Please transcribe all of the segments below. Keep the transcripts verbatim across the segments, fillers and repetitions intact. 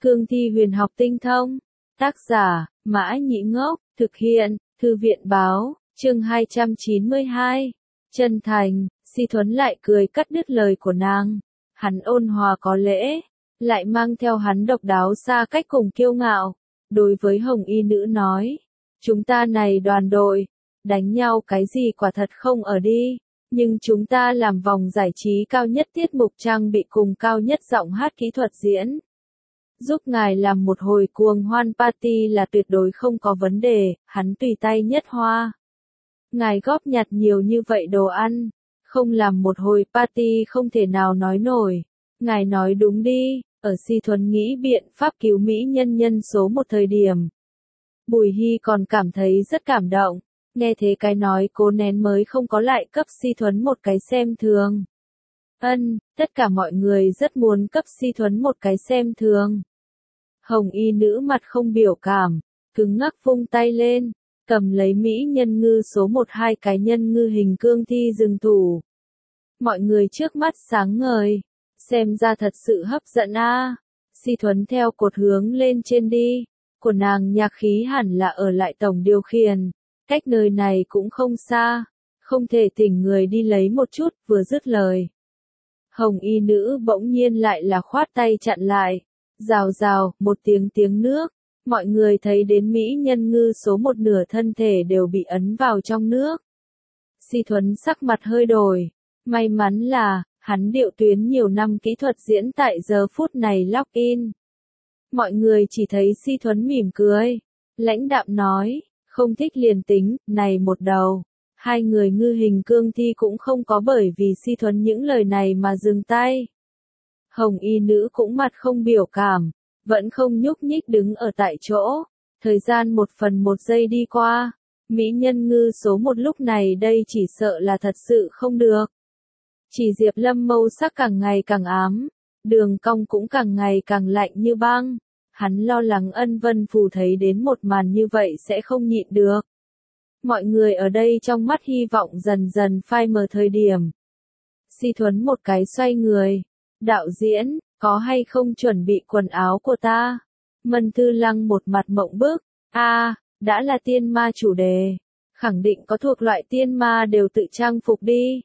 Cương thi huyền học tinh thông. Tác giả, Mã Nhĩ Ngốc, thực hiện, Thư viện Báo, chương hai trăm chín mươi hai. Chân thành, Si Thuấn lại cười cắt đứt lời của nàng. Hắn ôn hòa có lễ, lại mang theo hắn độc đáo xa cách cùng kiêu ngạo. Đối với Hồng Y nữ nói, chúng ta này đoàn đội, đánh nhau cái gì quả thật không ở đi, nhưng chúng ta làm vòng giải trí cao nhất tiết mục trang bị cùng cao nhất giọng hát kỹ thuật diễn. Giúp ngài làm một hồi cuồng hoan party là tuyệt đối không có vấn đề, hắn tùy tay nhất hoa. Ngài góp nhặt nhiều như vậy đồ ăn, không làm một hồi party không thể nào nói nổi. Ngài nói đúng đi, ở Si Thuấn nghĩ biện pháp cứu mỹ nhân nhân số một thời điểm. Bùi Hy còn cảm thấy rất cảm động, nghe thế cái nói cố nén mới không có lại cấp Si Thuấn một cái xem thường. Ân, tất cả mọi người rất muốn cấp Si Thuấn một cái xem thường. Hồng Y nữ mặt không biểu cảm, cứng ngắc vung tay lên, cầm lấy mỹ nhân ngư số một hai cái nhân ngư hình cương thi dừng thủ. Mọi người trước mắt sáng ngời, xem ra thật sự hấp dẫn a. À. Si Thuấn theo cột hướng lên trên đi, của nàng nhạc khí hẳn là ở lại tổng điều khiển, cách nơi này cũng không xa, không thể thỉnh người đi lấy một chút, vừa dứt lời. Hồng Y nữ bỗng nhiên lại là khoát tay chặn lại, rào rào, một tiếng tiếng nước, mọi người thấy đến mỹ nhân ngư số một nửa thân thể đều bị ấn vào trong nước. Si Thuấn sắc mặt hơi đổi, may mắn là, hắn điệu tuyến nhiều năm kỹ thuật diễn tại giờ phút này lock in. Mọi người chỉ thấy Si Thuấn mỉm cười, lãnh đạm nói, không thích liền tính, này một đầu. Hai người ngư hình cương thi cũng không có bởi vì Si Thuấn những lời này mà dừng tay. Hồng Y nữ cũng mặt không biểu cảm, vẫn không nhúc nhích đứng ở tại chỗ. Thời gian một phần một giây đi qua, mỹ nhân ngư số một lúc này đây chỉ sợ là thật sự không được. Chỉ Diệp Lâm màu sắc càng ngày càng ám, đường cong cũng càng ngày càng lạnh như băng. Hắn lo lắng Ân Vân Phù thấy đến một màn như vậy sẽ không nhịn được. Mọi người ở đây trong mắt hy vọng dần dần phai mờ thời điểm. Si Thuấn một cái xoay người. Đạo diễn, có hay không chuẩn bị quần áo của ta? Mân Thư Lăng một mặt mộng bức. A, à, đã là tiên ma chủ đề. Khẳng định có thuộc loại tiên ma đều tự trang phục đi.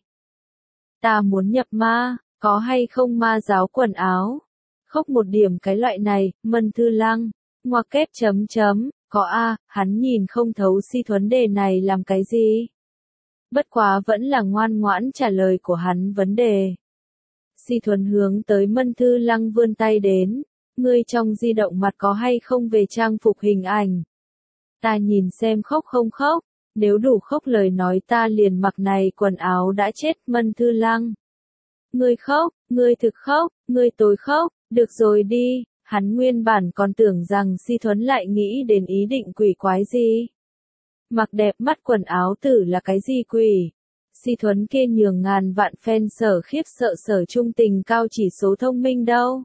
Ta muốn nhập ma, có hay không ma giáo quần áo? Khóc một điểm cái loại này, Mân Thư Lăng. Ngoặc kép chấm chấm, có a, hắn nhìn không thấu Si Thuấn đề này làm cái gì? Bất quá vẫn là ngoan ngoãn trả lời của hắn vấn đề. Si Thuấn hướng tới Mân Thư Lăng vươn tay đến, ngươi trong di động mặt có hay không về trang phục hình ảnh? Ta nhìn xem khóc không khóc, nếu đủ khóc lời nói ta liền mặc này quần áo đã chết. Mân Thư Lăng. Ngươi khóc, ngươi thực khóc, ngươi tối khóc, được rồi đi, hắn nguyên bản còn tưởng rằng Si Thuấn lại nghĩ đến ý định quỷ quái gì. Mặc đẹp mắt quần áo tử là cái gì quỷ? Si Thuấn kia nhường ngàn vạn fan sở khiếp sợ sở trung tình cao chỉ số thông minh đâu?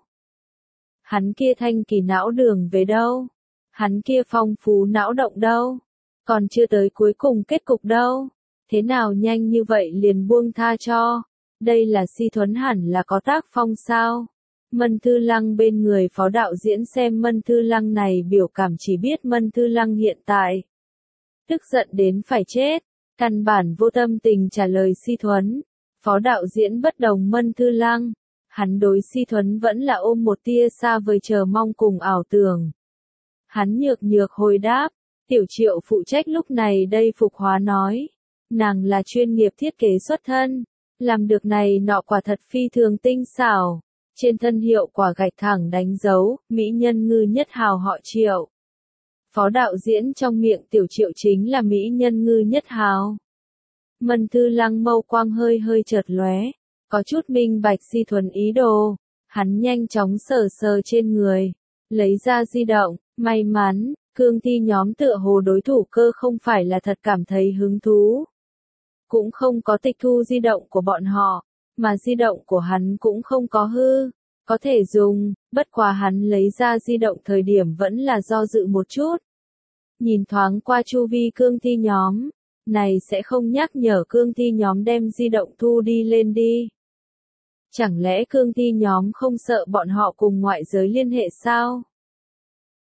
Hắn kia thanh kỳ não đường về đâu? Hắn kia phong phú não động đâu? Còn chưa tới cuối cùng kết cục đâu? Thế nào nhanh như vậy liền buông tha cho? Đây là Si Thuấn hẳn là có tác phong sao? Mân Thư Lăng bên người phó đạo diễn xem Mân Thư Lăng này biểu cảm chỉ biết Mân Thư Lăng hiện tại tức giận đến phải chết. Căn bản vô tâm tình trả lời Si Thuấn. Phó đạo diễn bất đồng Mân Thư Lăng. Hắn đối Si Thuấn vẫn là ôm một tia xa vời chờ mong cùng ảo tưởng. Hắn nhược nhược hồi đáp. Tiểu Triệu phụ trách lúc này đây phục hóa nói. Nàng là chuyên nghiệp thiết kế xuất thân. Làm được này nọ quả thật phi thường tinh xảo. Trên thân hiệu quả gạch thẳng đánh dấu, mỹ nhân ngư nhất hào họ Triệu. Phó đạo diễn trong miệng Tiểu Triệu chính là mỹ nhân ngư nhất hào. Mân Thư Lăng mâu quang hơi hơi chợt lóe, có chút minh bạch Si Thuấn ý đồ. Hắn nhanh chóng sờ sờ trên người, lấy ra di động, may mắn, cương thi nhóm tựa hồ đối thủ cơ không phải là thật cảm thấy hứng thú. Cũng không có tịch thu di động của bọn họ, mà di động của hắn cũng không có hư, có thể dùng, bất quá hắn lấy ra di động thời điểm vẫn là do dự một chút. Nhìn thoáng qua chu vi cương thi nhóm, này sẽ không nhắc nhở cương thi nhóm đem di động thu đi lên đi. Chẳng lẽ cương thi nhóm không sợ bọn họ cùng ngoại giới liên hệ sao?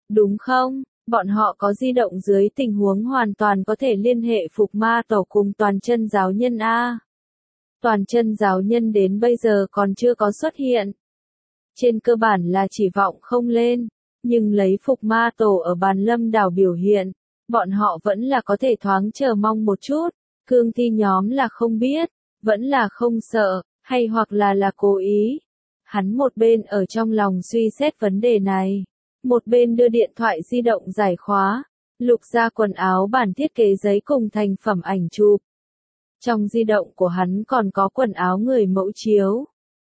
đúng không? Bọn họ có di động dưới tình huống hoàn toàn có thể liên hệ Phục Ma Tổ cùng Toàn Chân giáo nhân a. Toàn Chân giáo nhân đến bây giờ còn chưa có xuất hiện. Trên cơ bản là chỉ vọng không lên, nhưng lấy Phục Ma Tổ ở Bàn Lâm đảo biểu hiện, bọn họ vẫn là có thể thoáng chờ mong một chút. Cương thi nhóm là không biết, vẫn là không sợ, hay hoặc là là cố ý. Hắn một bên ở trong lòng suy xét vấn đề này, một bên đưa điện thoại di động giải khóa, lục ra quần áo bản thiết kế giấy cùng thành phẩm ảnh chụp. Trong di động của hắn còn có quần áo người mẫu chiếu.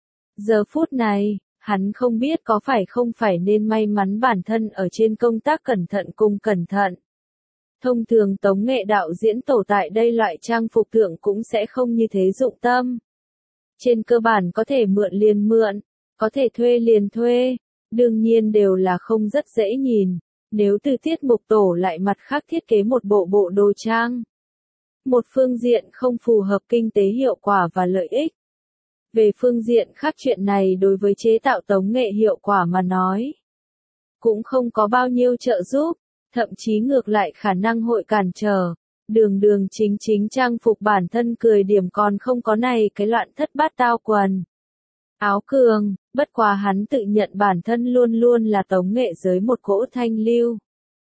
Giờ phút này, hắn không biết có phải không phải nên may mắn bản thân ở trên công tác cẩn thận cùng cẩn thận. Thông thường tống nghệ đạo diễn tổ tại đây loại trang phục tượng cũng sẽ không như thế dụng tâm. Trên cơ bản có thể mượn liền mượn, có thể thuê liền thuê, đương nhiên đều là không rất dễ nhìn, nếu từ tiết mục tổ lại mặt khác thiết kế một bộ bộ đồ trang. Một phương diện không phù hợp kinh tế hiệu quả và lợi ích. Về phương diện khác chuyện này đối với chế tạo tống nghệ hiệu quả mà nói, cũng không có bao nhiêu trợ giúp, thậm chí ngược lại khả năng hội cản trở. Đường đường chính chính trang phục bản thân cười điểm còn không có này cái loạn thất bát tao quần áo cường, bất quá hắn tự nhận bản thân luôn luôn là tống nghệ giới một cỗ thanh lưu.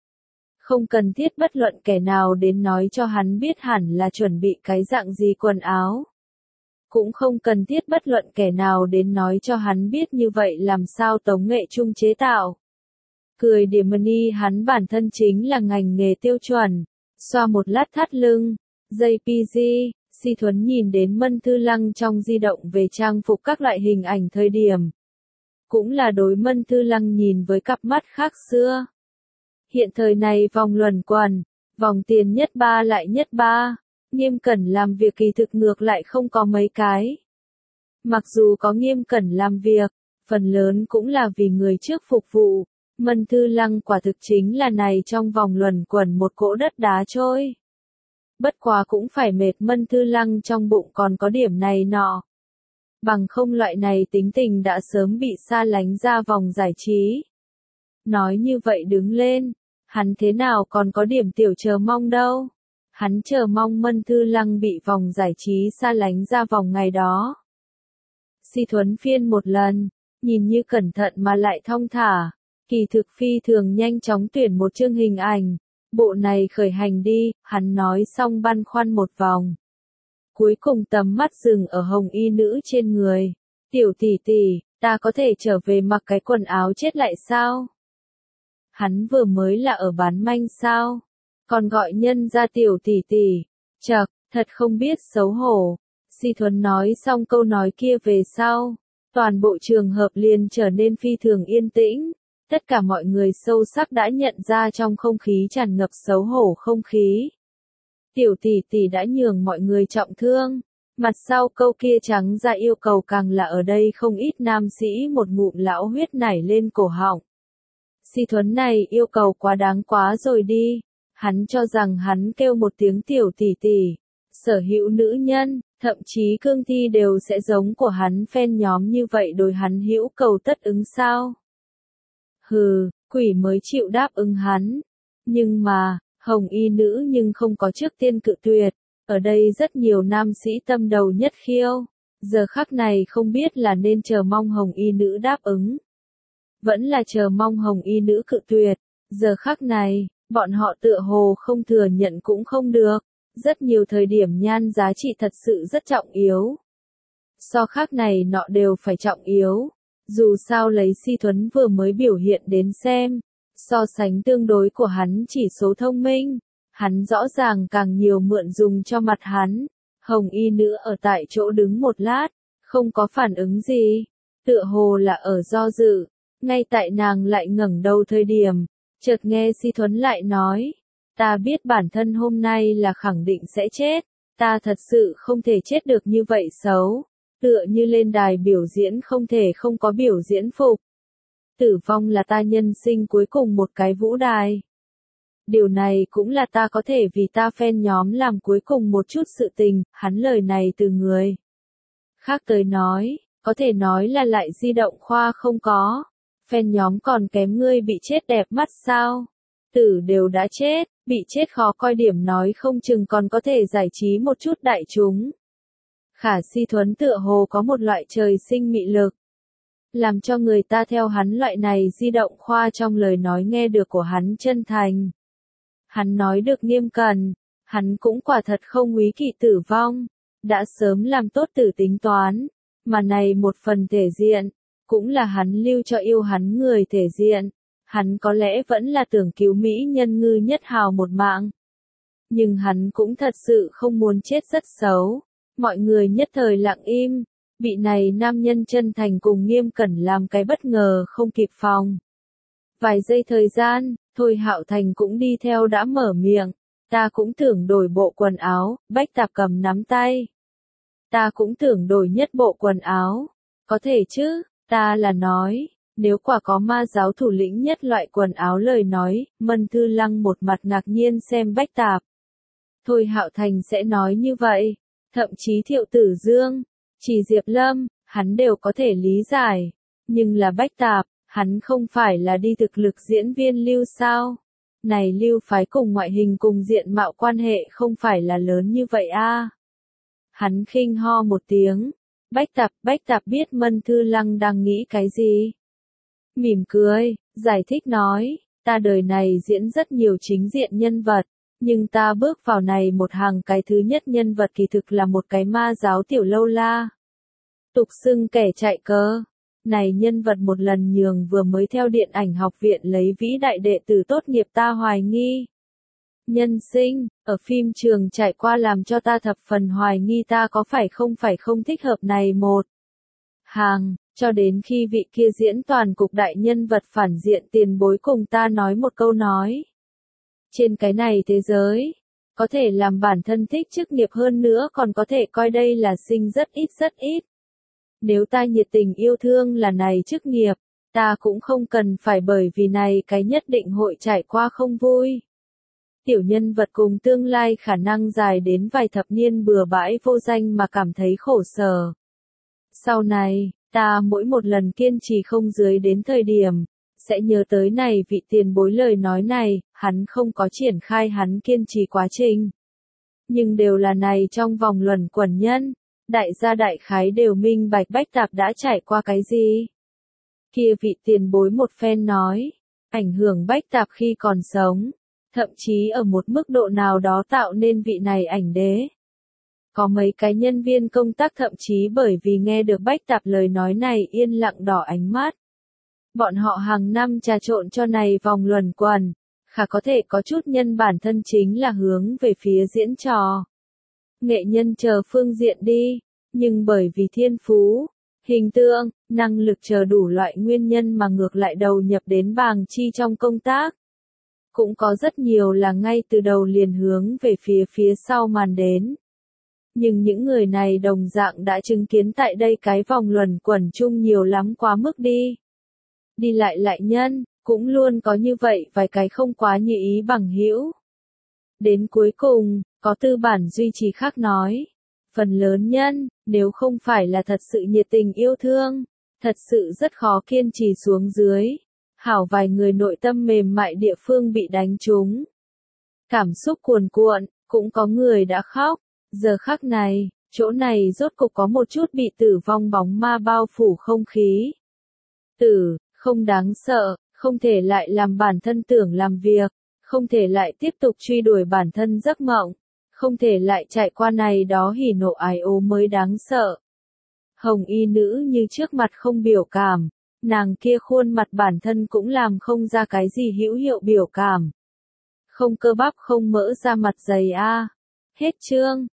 Không cần thiết bất luận kẻ nào đến nói cho hắn biết hẳn là chuẩn bị cái dạng gì quần áo. Cũng không cần thiết bất luận kẻ nào đến nói cho hắn biết như vậy làm sao tống nghệ chung chế tạo. Cười điểm money hắn bản thân chính là ngành nghề tiêu chuẩn, xoa một lát thắt lưng, jê pê giê, Si Thuấn nhìn đến Mân Thư Lăng trong di động về trang phục các loại hình ảnh thời điểm. Cũng là đối Mân Thư Lăng nhìn với cặp mắt khác xưa. Hiện thời này vòng luẩn quẩn, vòng tiền nhất ba lại nhất ba, Nghiêm Cẩn làm việc kỳ thực ngược lại không có mấy cái. Mặc dù có Nghiêm Cẩn làm việc, phần lớn cũng là vì người trước phục vụ. Mân Thư Lăng quả thực chính là này trong vòng luẩn quẩn một cỗ đất đá trôi. Bất quá cũng phải mệt Mân Thư Lăng trong bụng còn có điểm này nọ. Bằng không loại này tính tình đã sớm bị xa lánh ra vòng giải trí. Nói như vậy đứng lên, hắn thế nào còn có điểm tiểu chờ mong đâu. Hắn chờ mong Mân Thư Lăng bị vòng giải trí xa lánh ra vòng ngày đó. Si Thuấn phiên một lần, nhìn như cẩn thận mà lại thong thả. Kỳ thực phi thường nhanh chóng tuyển một chương hình ảnh, bộ này khởi hành đi, hắn nói xong băn khoăn một vòng. Cuối cùng tầm mắt dừng ở hồng y nữ trên người. Tiểu tỷ tỷ, ta có thể trở về mặc cái quần áo chết lại sao? Hắn vừa mới là ở bán manh sao? Còn gọi nhân ra tiểu tỷ tỷ, chậc, thật không biết xấu hổ. Si Thuấn nói xong câu nói kia về sau, toàn bộ trường hợp liền trở nên phi thường yên tĩnh. Tất cả mọi người sâu sắc đã nhận ra trong không khí tràn ngập xấu hổ không khí. Tiểu tỷ tỷ đã nhường mọi người trọng thương. Mặt sau câu kia trắng ra yêu cầu càng là ở đây không ít nam sĩ một ngụm lão huyết nảy lên cổ họng. Si Thuấn này yêu cầu quá đáng quá rồi đi. Hắn cho rằng hắn kêu một tiếng tiểu tỷ tỷ, sở hữu nữ nhân, thậm chí cương thi đều sẽ giống của hắn fan nhóm như vậy đối hắn hữu cầu tất ứng sao. Hừ, quỷ mới chịu đáp ứng hắn. Nhưng mà, hồng y nữ nhưng không có trước tiên cự tuyệt. Ở đây rất nhiều nam sĩ tâm đầu nhất khiêu. Giờ khắc này không biết là nên chờ mong hồng y nữ đáp ứng. Vẫn là chờ mong hồng y nữ cự tuyệt. Giờ khắc này, bọn họ tựa hồ không thừa nhận cũng không được. Rất nhiều thời điểm nhan giá trị thật sự rất trọng yếu. So khác này nọ đều phải trọng yếu. Dù sao lấy Si Thuấn vừa mới biểu hiện đến xem, so sánh tương đối của hắn chỉ số thông minh, hắn rõ ràng càng nhiều mượn dùng cho mặt hắn. Hồng y nữ ở tại chỗ đứng một lát, không có phản ứng gì, tựa hồ là ở do dự, ngay tại nàng lại ngẩng đầu thời điểm, chợt nghe Si Thuấn lại nói, ta biết bản thân hôm nay là khẳng định sẽ chết, ta thật sự không thể chết được như vậy xấu. Tựa như lên đài biểu diễn không thể không có biểu diễn phục. Tử vong là ta nhân sinh cuối cùng một cái vũ đài. Điều này cũng là ta có thể vì ta fan nhóm làm cuối cùng một chút sự tình, hắn lời này từ người khác tới nói, có thể nói là lại di động khoa không có. Fan nhóm còn kém ngươi bị chết đẹp mắt sao? Tử đều đã chết, bị chết khó coi điểm nói không chừng còn có thể giải trí một chút đại chúng. Khả Si Thuấn tựa hồ có một loại trời sinh mị lực, làm cho người ta theo hắn loại này di động khoa trong lời nói nghe được của hắn chân thành. Hắn nói được nghiêm cẩn, hắn cũng quả thật không úy kỵ tử vong, đã sớm làm tốt tử tính toán, mà này một phần thể diện, cũng là hắn lưu cho yêu hắn người thể diện, hắn có lẽ vẫn là tưởng cứu mỹ nhân Ngư Nhất Hào một mạng. Nhưng hắn cũng thật sự không muốn chết rất xấu, mọi người nhất thời lặng im, bị này nam nhân chân thành cùng nghiêm cẩn làm cái bất ngờ không kịp phòng. Vài giây thời gian, Thôi Hạo Thành cũng đi theo đã mở miệng, ta cũng tưởng đổi bộ quần áo, Bách Tạp cầm nắm tay. Ta cũng tưởng đổi nhất bộ quần áo, có thể chứ, ta là nói, nếu quả có ma giáo thủ lĩnh nhất loại quần áo lời nói, Mân Thư Lăng một mặt ngạc nhiên xem Bách Tạp. Thôi Hạo Thành sẽ nói như vậy, thậm chí Thiệu Tử Dương, chỉ Diệp Lâm, hắn đều có thể lý giải, nhưng là Bách Tạp, hắn không phải là đi thực lực diễn viên lưu sao? Này lưu phái cùng ngoại hình cùng diện mạo quan hệ không phải là lớn như vậy a. À? Hắn khinh ho một tiếng, Bách Tạp, Bách Tạp biết Mân Thư Lăng đang nghĩ cái gì. Mỉm cười, giải thích nói, ta đời này diễn rất nhiều chính diện nhân vật, nhưng ta bước vào này một hàng cái thứ nhất nhân vật kỳ thực là một cái ma giáo tiểu lâu la. Tục xưng kẻ chạy cớ. Này nhân vật một lần nhường vừa mới theo điện ảnh học viện lấy vĩ đại đệ tử tốt nghiệp ta hoài nghi. Nhân sinh, ở phim trường trải qua làm cho ta thập phần hoài nghi ta có phải không phải không thích hợp này một hàng, cho đến khi vị kia diễn toàn cục đại nhân vật phản diện tiền bối cùng ta nói một câu nói. Trên cái này thế giới, có thể làm bản thân thích chức nghiệp hơn nữa còn có thể coi đây là sinh rất ít rất ít. Nếu ta nhiệt tình yêu thương là này chức nghiệp, ta cũng không cần phải bởi vì này cái nhất định hội trải qua không vui. Tiểu nhân vật cùng tương lai khả năng dài đến vài thập niên bừa bãi vô danh mà cảm thấy khổ sở. Sau này, ta mỗi một lần kiên trì không dưới đến thời điểm, sẽ nhớ tới này vị tiền bối lời nói này, hắn không có triển khai hắn kiên trì quá trình. Nhưng đều là này trong vòng luẩn quẩn nhân. Đại gia đại khái đều minh bạch Bách Tạp đã trải qua cái gì. Kia vị tiền bối một phen nói, ảnh hưởng Bách Tạp khi còn sống, thậm chí ở một mức độ nào đó tạo nên vị này ảnh đế. Có mấy cái nhân viên công tác thậm chí bởi vì nghe được Bách Tạp lời nói này yên lặng đỏ ánh mắt. Bọn họ hàng năm trà trộn cho này vòng luẩn quẩn, khả có thể có chút nhân bản thân chính là hướng về phía diễn trò. Nghệ nhân chờ phương diện đi, nhưng bởi vì thiên phú, hình tượng, năng lực chờ đủ loại nguyên nhân mà ngược lại đầu nhập đến bàng chi trong công tác. Cũng có rất nhiều là ngay từ đầu liền hướng về phía phía sau màn đến. Nhưng những người này đồng dạng đã chứng kiến tại đây cái vòng luẩn quẩn chung nhiều lắm quá mức đi. Đi lại lại nhân, cũng luôn có như vậy vài cái không quá như ý bằng hữu. Đến cuối cùng, có tư bản duy trì khác nói, phần lớn nhân, nếu không phải là thật sự nhiệt tình yêu thương, thật sự rất khó kiên trì xuống dưới. Hảo vài người nội tâm mềm mại địa phương bị đánh trúng. Cảm xúc cuồn cuộn, cũng có người đã khóc. Giờ khắc này, chỗ này rốt cục có một chút bị tử vong bóng ma bao phủ không khí. Tử, không đáng sợ, không thể lại làm bản thân tưởng làm việc, không thể lại tiếp tục truy đuổi bản thân giấc mộng, không thể lại chạy qua này đó hỉ nộ ái ố mới đáng sợ. Hồng y nữ như trước mặt không biểu cảm, nàng kia khuôn mặt bản thân cũng làm không ra cái gì hữu hiệu biểu cảm. Không cơ bắp không mỡ ra mặt dày a. Hết chương.